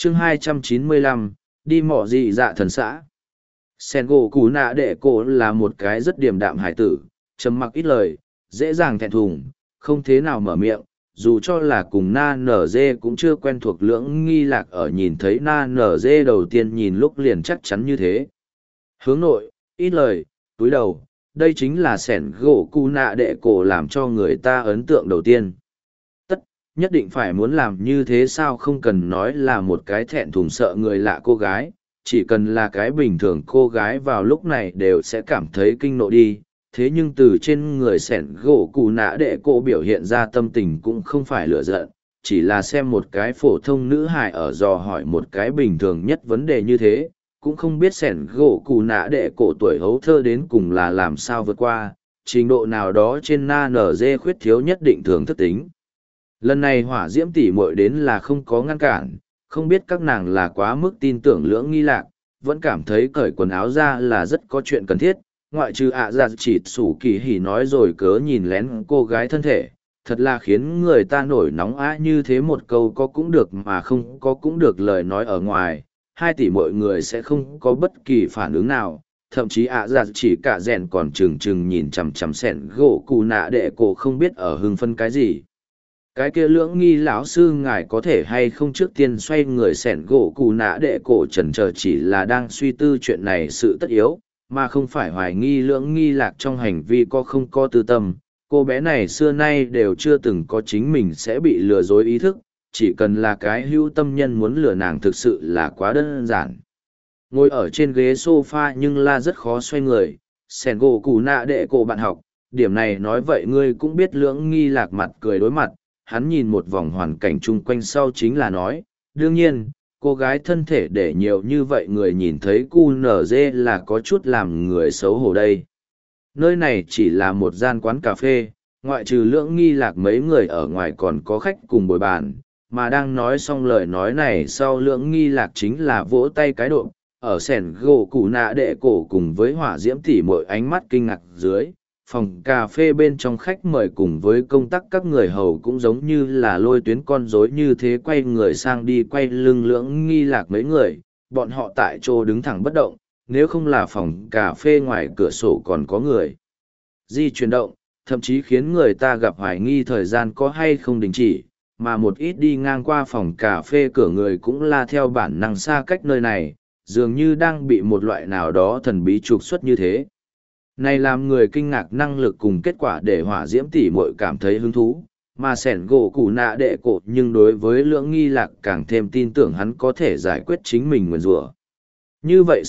chương 295, đi mọ dị dạ thần xã. Sen gỗ cú nạ đệ cổ là một cái rất điềm đạm hải tử, trầm mặc ít lời, dễ dàng thẹn thùng, không thế nào mở miệng, dù cho là cùng na nở dê cũng chưa quen thuộc lưỡng nghi lạc ở nhìn thấy na nở dê đầu tiên nhìn lúc liền chắc chắn như thế. Hướng nội, ít lời, túi đầu, đây chính là sẻn gỗ cú nạ đệ cổ làm cho người ta ấn tượng đầu tiên. Nhất định phải muốn làm như thế sao không cần nói là một cái thẹn thùng sợ người lạ cô gái, chỉ cần là cái bình thường cô gái vào lúc này đều sẽ cảm thấy kinh nộ đi. Thế nhưng từ trên người sẻn gỗ cù nã đệ cô biểu hiện ra tâm tình cũng không phải lựa giận, chỉ là xem một cái phổ thông nữ hài ở dò hỏi một cái bình thường nhất vấn đề như thế, cũng không biết sẻn gỗ cù nã đệ cổ tuổi hấu thơ đến cùng là làm sao vượt qua, trình độ nào đó trên na nở dê khuyết thiếu nhất định thường thức tính. Lần này hỏa diễm tỉ muội đến là không có ngăn cản, không biết các nàng là quá mức tin tưởng lưỡng nghi lạc, vẫn cảm thấy cởi quần áo ra là rất có chuyện cần thiết, ngoại trừ ra chỉ sủ kỳ hỉ nói rồi cớ nhìn lén cô gái thân thể, thật là khiến người ta nổi nóng á như thế một câu có cũng được mà không có cũng được lời nói ở ngoài, hai tỷ mọi người sẽ không có bất kỳ phản ứng nào, thậm chí ra chỉ cả rèn còn trừng trừng nhìn chằm chằm sẻn gỗ cù nạ đệ cổ không biết ở hưng phân cái gì. Cái kia lưỡng nghi lão sư ngài có thể hay không trước tiên xoay người sẻn gỗ cù nã đệ cổ trần chờ chỉ là đang suy tư chuyện này sự tất yếu, mà không phải hoài nghi lưỡng nghi lạc trong hành vi có không có tư tâm. Cô bé này xưa nay đều chưa từng có chính mình sẽ bị lừa dối ý thức, chỉ cần là cái hữu tâm nhân muốn lừa nàng thực sự là quá đơn giản. Ngồi ở trên ghế sofa nhưng là rất khó xoay người, sẻn gỗ cù nã đệ cổ bạn học, điểm này nói vậy ngươi cũng biết lưỡng nghi lạc mặt cười đối mặt. Hắn nhìn một vòng hoàn cảnh chung quanh sau chính là nói, đương nhiên, cô gái thân thể để nhiều như vậy người nhìn thấy QNZ là có chút làm người xấu hổ đây. Nơi này chỉ là một gian quán cà phê, ngoại trừ lưỡng nghi lạc mấy người ở ngoài còn có khách cùng bồi bàn, mà đang nói xong lời nói này sau lưỡng nghi lạc chính là vỗ tay cái độ, ở sẻn gỗ củ nạ đệ cổ cùng với hỏa diễm tỉ mỗi ánh mắt kinh ngạc dưới. Phòng cà phê bên trong khách mời cùng với công tác các người hầu cũng giống như là lôi tuyến con rối như thế quay người sang đi quay lưng lưỡng nghi lạc mấy người, bọn họ tại chỗ đứng thẳng bất động, nếu không là phòng cà phê ngoài cửa sổ còn có người di chuyển động, thậm chí khiến người ta gặp hoài nghi thời gian có hay không đình chỉ, mà một ít đi ngang qua phòng cà phê cửa người cũng là theo bản năng xa cách nơi này, dường như đang bị một loại nào đó thần bí trục xuất như thế. Này làm người kinh ngạc năng lực cùng kết quả để hỏa diễm tỉ muội cảm thấy hứng thú, mà sẻn gỗ củ nạ đệ cổ nhưng đối với lưỡng nghi lạc càng thêm tin tưởng hắn có thể giải quyết chính mình nguyền rủa. Như vậy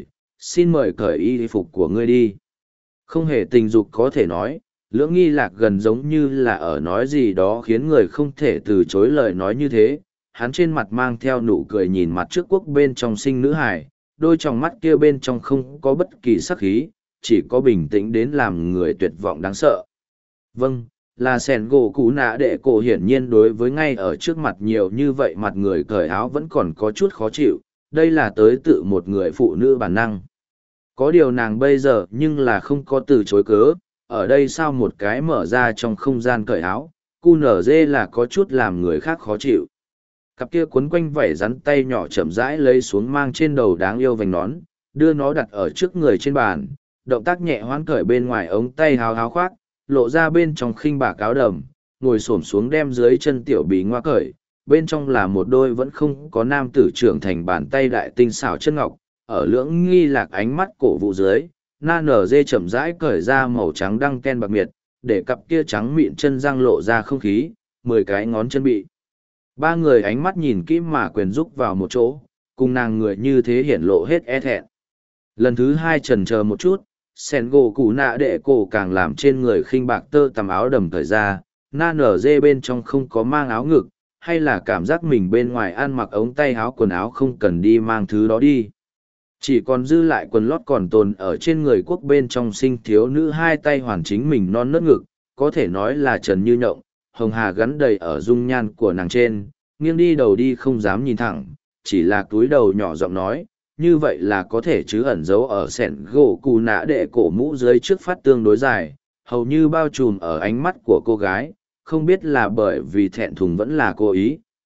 xin mời cởi y phục của ngươi đi. Không hề tình dục có thể nói, lưỡng nghi lạc gần giống như là ở nói gì đó khiến người không thể từ chối lời nói như thế. Hắn trên mặt mang theo nụ cười nhìn mặt trước quốc bên trong sinh nữ hài, đôi tròng mắt kia bên trong không có bất kỳ sắc khí, chỉ có bình tĩnh đến làm người tuyệt vọng đáng sợ. Vâng, là sẻn gỗ cú nạ đệ cổ hiển nhiên đối với ngay ở trước mặt nhiều như vậy mặt người cởi áo vẫn còn có chút khó chịu, đây là tới tự một người phụ nữ bản năng. Có điều nàng bây giờ nhưng là không có từ chối cớ, ở đây sao một cái mở ra trong không gian cởi áo, cu nở dê là có chút làm người khác khó chịu. Cặp kia quấn quanh vảy rắn tay nhỏ chậm rãi lấy xuống mang trên đầu đáng yêu vành nón, đưa nó đặt ở trước người trên bàn, động tác nhẹ hoán cởi bên ngoài ống tay háo háo khoác, lộ ra bên trong khinh bạc áo đầm, ngồi xổm xuống đem dưới chân tiểu bí ngoa cởi, bên trong là một đôi vẫn không có nam tử trưởng thành bàn tay đại tinh xảo chân ngọc, ở lưỡng nghi lạc ánh mắt cổ vũ dưới, na nở dê chậm rãi cởi ra màu trắng đăng ken bạc miệt, để cặp kia trắng mịn chân răng lộ ra không khí, 10 cái ngón chân bị. Ba người ánh mắt nhìn kỹ mà quyền rúc vào một chỗ, cùng nàng người như thế hiển lộ hết e thẹn. Lần thứ hai chần chờ một chút, sen gỗ cụ nạ đệ cổ càng làm trên người khinh bạc tơ tằm áo đầm thời ra, na nở dê bên trong không có mang áo ngực, hay là cảm giác mình bên ngoài ăn mặc ống tay áo quần áo không cần đi mang thứ đó đi. Chỉ còn dư lại quần lót còn tồn ở trên người quốc bên trong sinh thiếu nữ hai tay hoàn chính mình non nớt ngực, có thể nói là trần như nhộng, hồng hà gắn đầy ở dung nhan của nàng trên, nghiêng đi đầu đi không dám nhìn thẳng, chỉ là túi đầu nhỏ giọng nói, như vậy là có thể chứ ẩn giấu ở sẻn gỗ cù nạ đệ cổ mũ dưới trước phát tương đối dài, hầu như bao trùm ở ánh mắt của cô gái, không biết là bởi vì thẹn thùng vẫn là cố ý,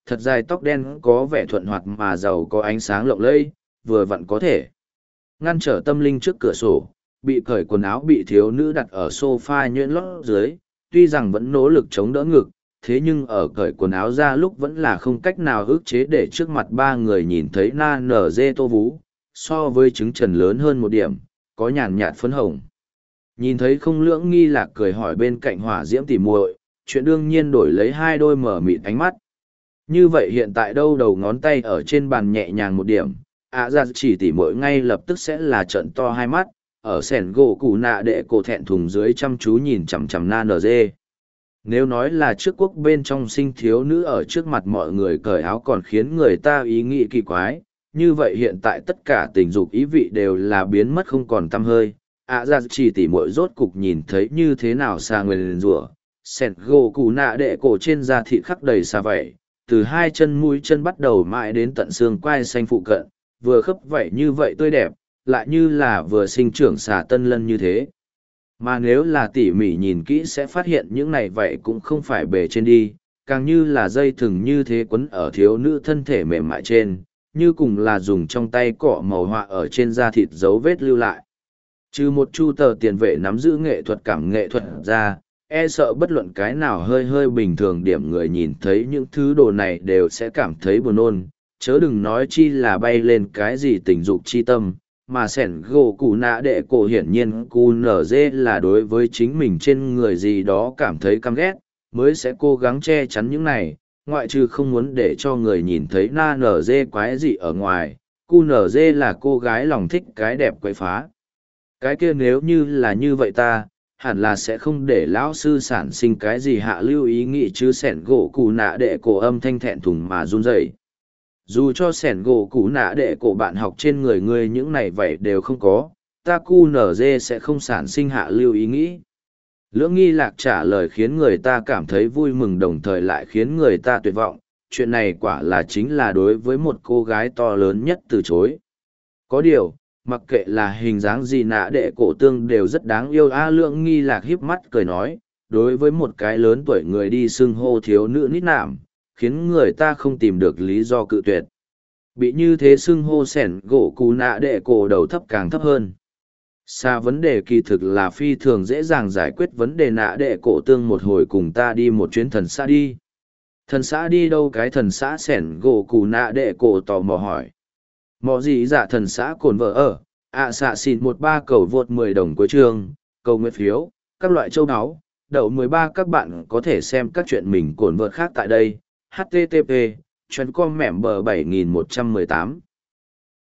thật dài tóc đen có vẻ thuận hoạt mà giàu có ánh sáng lộng lẫy, vừa vặn có thể ngăn trở tâm linh trước cửa sổ, bị cởi quần áo bị thiếu nữ đặt ở sofa nhuyễn lót dưới, tuy rằng vẫn nỗ lực chống đỡ ngực, thế nhưng ở cởi quần áo ra lúc vẫn là không cách nào ức chế để trước mặt ba người nhìn thấy na nở dê tô vú, so với trứng trần lớn hơn một điểm, có nhàn nhạt phấn hồng. Nhìn thấy không lưỡng nghi lạc cười hỏi bên cạnh hỏa diễm tỉ muội, chuyện đương nhiên đổi lấy hai đôi mở mịt ánh mắt. Như vậy hiện tại đâu đầu ngón tay ở trên bàn nhẹ nhàng một điểm, ra chỉ tỉ muội ngay lập tức sẽ là trận to hai mắt, ở sẻn gỗ cụ nạ đệ cổ thẹn thùng dưới chăm chú nhìn chằm chằm na nở dê. Nếu nói là trước quốc bên trong sinh thiếu nữ ở trước mặt mọi người cởi áo còn khiến người ta ý nghĩ kỳ quái, như vậy hiện tại tất cả tình dục ý vị đều là biến mất không còn tăm hơi. Ra chỉ tỉ muội rốt cục nhìn thấy như thế nào xa nguyên rủa, sẻn gỗ cụ nạ đệ cổ trên da thịt khắc đầy xa vẩy, từ hai chân mũi chân bắt đầu mãi đến tận xương quai xanh phụ cận, vừa khớp vẩy như vậy tươi đẹp, lại như là vừa sinh trưởng xà tân lân như thế. Mà nếu là tỉ mỉ nhìn kỹ sẽ phát hiện những này vậy cũng không phải bề trên đi, càng như là dây thừng như thế quấn ở thiếu nữ thân thể mềm mại trên, như cùng là dùng trong tay cọ màu họa ở trên da thịt dấu vết lưu lại. Trừ một chu tờ tiền vệ nắm giữ nghệ thuật cảm nghệ thuật ra, e sợ bất luận cái nào hơi hơi bình thường điểm người nhìn thấy những thứ đồ này đều sẽ cảm thấy buồn nôn, chớ đừng nói chi là bay lên cái gì tình dục chi tâm, mà sẻn gỗ cụ nạ đệ cổ hiển nhiên cu nở dê là đối với chính mình trên người gì đó cảm thấy căm ghét, mới sẽ cố gắng che chắn những này, ngoại trừ không muốn để cho người nhìn thấy na nở dê quái gì ở ngoài, cu nở dê là cô gái lòng thích cái đẹp quậy phá. Cái kia nếu như là như vậy ta, hẳn là sẽ không để lão sư sản sinh cái gì hạ lưu ý nghĩ chứ sẻn gỗ cụ nạ đệ cổ âm thanh thẹn thùng mà run rẩy. Dù cho sẻn gỗ cụ nạ đệ cổ bạn học trên người ngươi những này vậy đều không có, ta cu nở dê sẽ không sản sinh hạ lưu ý nghĩ. Lưỡng nghi lạc trả lời khiến người ta cảm thấy vui mừng đồng thời lại khiến người ta tuyệt vọng, chuyện này quả là chính là đối với một cô gái to lớn nhất từ chối. Có điều, mặc kệ là hình dáng gì nạ đệ cổ tương đều rất đáng yêu. Lưỡng nghi lạc híp mắt cười nói, đối với một cái lớn tuổi người đi xưng hô thiếu nữ nít nạm, khiến người ta không tìm được lý do cự tuyệt. Bị như thế xưng hô sẻn gỗ cú nạ đệ cổ đầu thấp càng thấp hơn. Xa vấn đề kỳ thực là phi thường dễ dàng giải quyết vấn đề nạ đệ cổ tương một hồi cùng ta đi một chuyến thần xã đi. Thần xã đi đâu? Cái thần xã sẻn gỗ cú nạ đệ cổ tò mò hỏi. Mọ gì dạ thần xã cồn vợ ở, xạ xịn 13 cầu vượt 10 đồng cuối chương, cầu nguyện phiếu, các loại châu áo, đậu 13 các bạn có thể xem các chuyện mình cồn vợt khác tại đây. http://com mẻm bờ 7118